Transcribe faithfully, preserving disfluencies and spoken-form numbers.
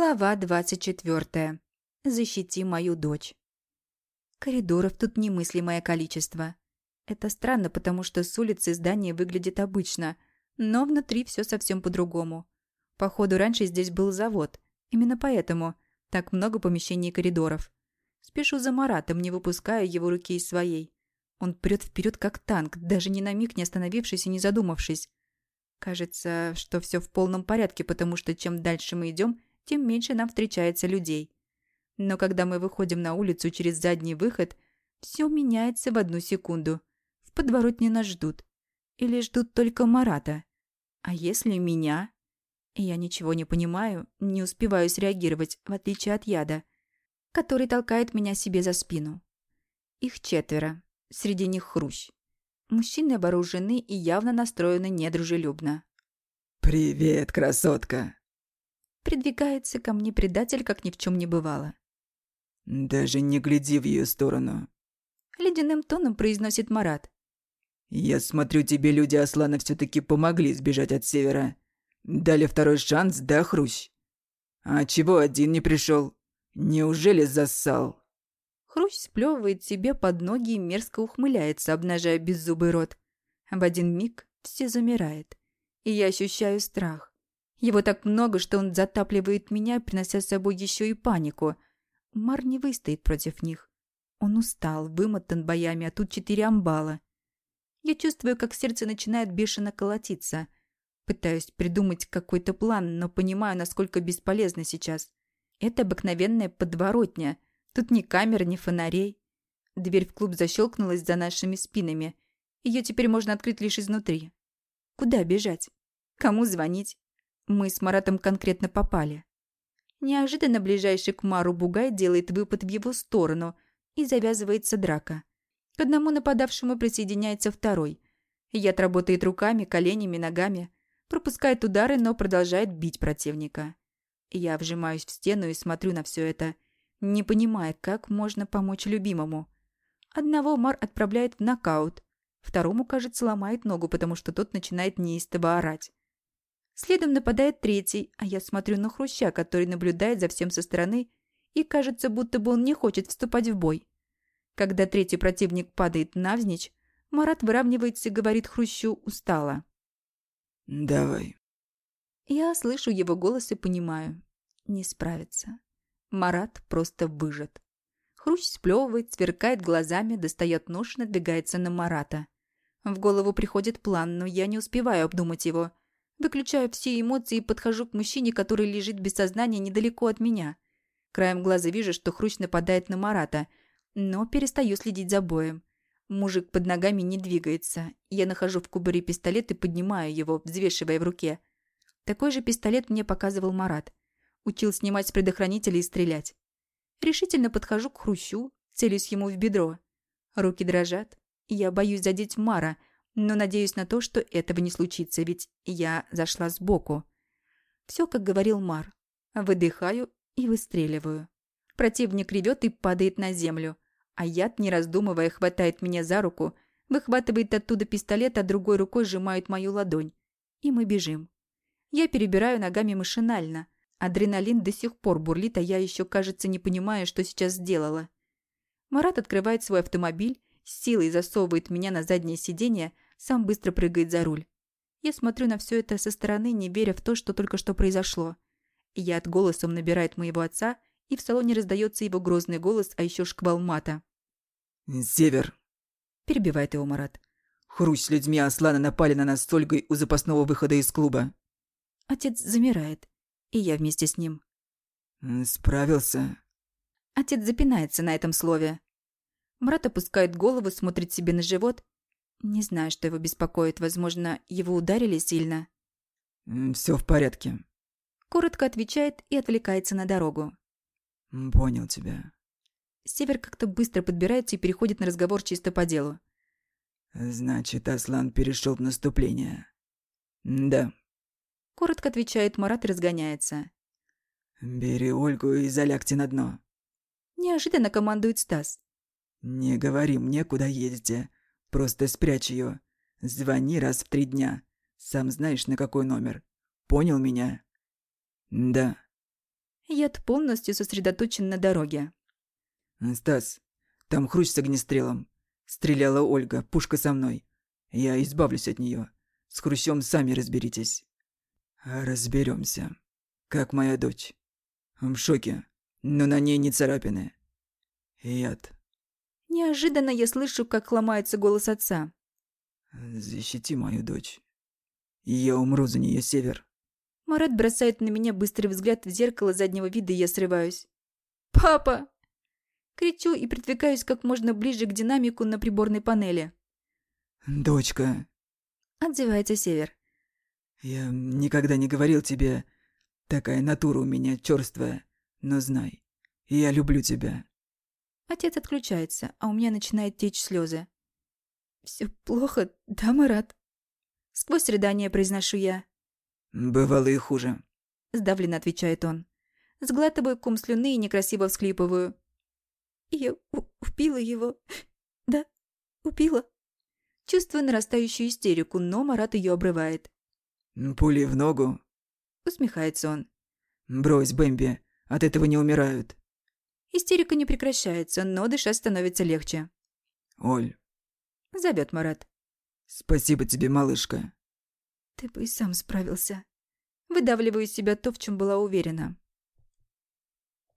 Глава двадцать четвёртая. Защити мою дочь. Коридоров тут немыслимое количество. Это странно, потому что с улицы здание выглядит обычно, но внутри все совсем по-другому. Походу, раньше здесь был завод. Именно поэтому так много помещений и коридоров. Спешу за Маратом, не выпуская его руки из своей. Он прет вперед как танк, даже ни на миг не остановившись и не задумавшись. Кажется, что все в полном порядке, потому что чем дальше мы идем, тем меньше нам встречается людей. Но когда мы выходим на улицу через задний выход, все меняется в одну секунду. В подворотне нас ждут. Или ждут только Марата. А если меня? Я ничего не понимаю, не успеваю среагировать, в отличие от яда, который толкает меня себе за спину. Их четверо. Среди них Хрущ. Мужчины вооружены и явно настроены недружелюбно. «Привет, красотка!» Придвигается ко мне предатель, как ни в чем не бывало. «Даже не гляди в ее сторону!» Ледяным тоном произносит Марат. «Я смотрю, тебе люди Аслана все-таки помогли сбежать от севера. Дали второй шанс, да, Хрущ? А чего один не пришел? Неужели зассал?» Хрущ сплевывает себе под ноги и мерзко ухмыляется, обнажая беззубый рот. В один миг все замирает, и я ощущаю страх. Его так много, что он затапливает меня, принося с собой еще и панику. Мар не выстоит против них. Он устал, вымотан боями, а тут четыре амбала. Я чувствую, как сердце начинает бешено колотиться. Пытаюсь придумать какой-то план, но понимаю, насколько бесполезно сейчас. Это обыкновенная подворотня. Тут ни камер, ни фонарей. Дверь в клуб защелкнулась за нашими спинами. Ее теперь можно открыть лишь изнутри. Куда бежать? Кому звонить? Мы с Маратом конкретно попали. Неожиданно ближайший к Мару бугай делает выпад в его сторону, и завязывается драка. К одному нападавшему присоединяется второй. Яд работает руками, коленями, ногами, пропускает удары, но продолжает бить противника. Я вжимаюсь в стену и смотрю на все это, не понимая, как можно помочь любимому. Одного Мар отправляет в нокаут, второму, кажется, ломает ногу, потому что тот начинает неистово орать. Следом нападает третий, а я смотрю на Хруща, который наблюдает за всем со стороны, и кажется, будто бы он не хочет вступать в бой. Когда третий противник падает навзничь, Марат выравнивается и говорит Хрущу устало. «Давай». Я слышу его голос и понимаю. Не справится. Марат просто выжат. Хрущ сплевывает, сверкает глазами, достает нож и надвигается на Марата. В голову приходит план, но я не успеваю обдумать его. Выключаю все эмоции и подхожу к мужчине, который лежит без сознания недалеко от меня. Краем глаза вижу, что Хрущ нападает на Марата, но перестаю следить за боем. Мужик под ногами не двигается. Я нахожу в кубуре пистолет и поднимаю его, взвешивая в руке. Такой же пистолет мне показывал Марат. Учил снимать с предохранителя и стрелять. Решительно подхожу к Хрущу, целюсь ему в бедро. Руки дрожат. Я боюсь задеть Мара, но надеюсь на то, что этого не случится, ведь я зашла сбоку. Все, как говорил Мар. Выдыхаю и выстреливаю. Противник ревет и падает на землю, а яд, не раздумывая, хватает меня за руку, выхватывает оттуда пистолет, а другой рукой сжимает мою ладонь. И мы бежим. Я перебираю ногами машинально. Адреналин до сих пор бурлит, а я еще, кажется, не понимаю, что сейчас сделала. Марат открывает свой автомобиль, с силой засовывает меня на заднее сиденье, сам быстро прыгает за руль. Я смотрю на все это со стороны, не веря в то, что только что произошло. Яд голосом набирает моего отца, и в салоне раздается его грозный голос, а еще шквал мата. «Север!» – перебивает его Марат. «Хрущ с людьми Аслана напали на нас с Ольгой у запасного выхода из клуба». Отец замирает, и я вместе с ним. «Справился?» Отец запинается на этом слове. Марат опускает голову, смотрит себе на живот. Не знаю, что его беспокоит. Возможно, его ударили сильно. «Все в порядке». Коротко отвечает и отвлекается на дорогу. «Понял тебя». Север как-то быстро подбирается и переходит на разговор чисто по делу. «Значит, Аслан перешел в наступление?» «Да». Коротко отвечает Марат и разгоняется. «Бери Ольгу и залягте на дно». Неожиданно командует Стас. «Не говори мне, куда едете. Просто спрячь ее. Звони раз в три дня. Сам знаешь, на какой номер. Понял меня?» «Да». Яд полностью сосредоточен на дороге. «Стас, там хрущ с огнестрелом. Стреляла Ольга, пушка со мной. Я избавлюсь от нее. С хрущом сами разберитесь». «Разберемся. Как моя дочь. В шоке, но на ней не царапины. Яд. Неожиданно я слышу, как ломается голос отца. Защити мою дочь. Я умру за нее, Север». Марат бросает на меня быстрый взгляд в зеркало заднего вида, и я срываюсь. «Папа!» Кричу и придвигаюсь как можно ближе к динамику на приборной панели. «Дочка!» Отзывается Север. «Я никогда не говорил тебе, такая натура у меня чёрствая, но знай, я люблю тебя». Отец отключается, а у меня начинает течь слезы. «Все плохо, да, Марат?» Сквозь рыдания произношу я. «Бывало и хуже», — сдавленно отвечает он. Сглатываю ком слюны и некрасиво всхлипываю. «Я убила его. Да, убила». Чувствую нарастающую истерику, но Марат ее обрывает. «Пули в ногу?» — усмехается он. «Брось, Бэмби, от этого не умирают». Истерика не прекращается, но дышать становится легче. «Оль», — зовет Марат. «спасибо тебе, малышка». «Ты бы и сам справился». Выдавливаю из себя то, в чем была уверена.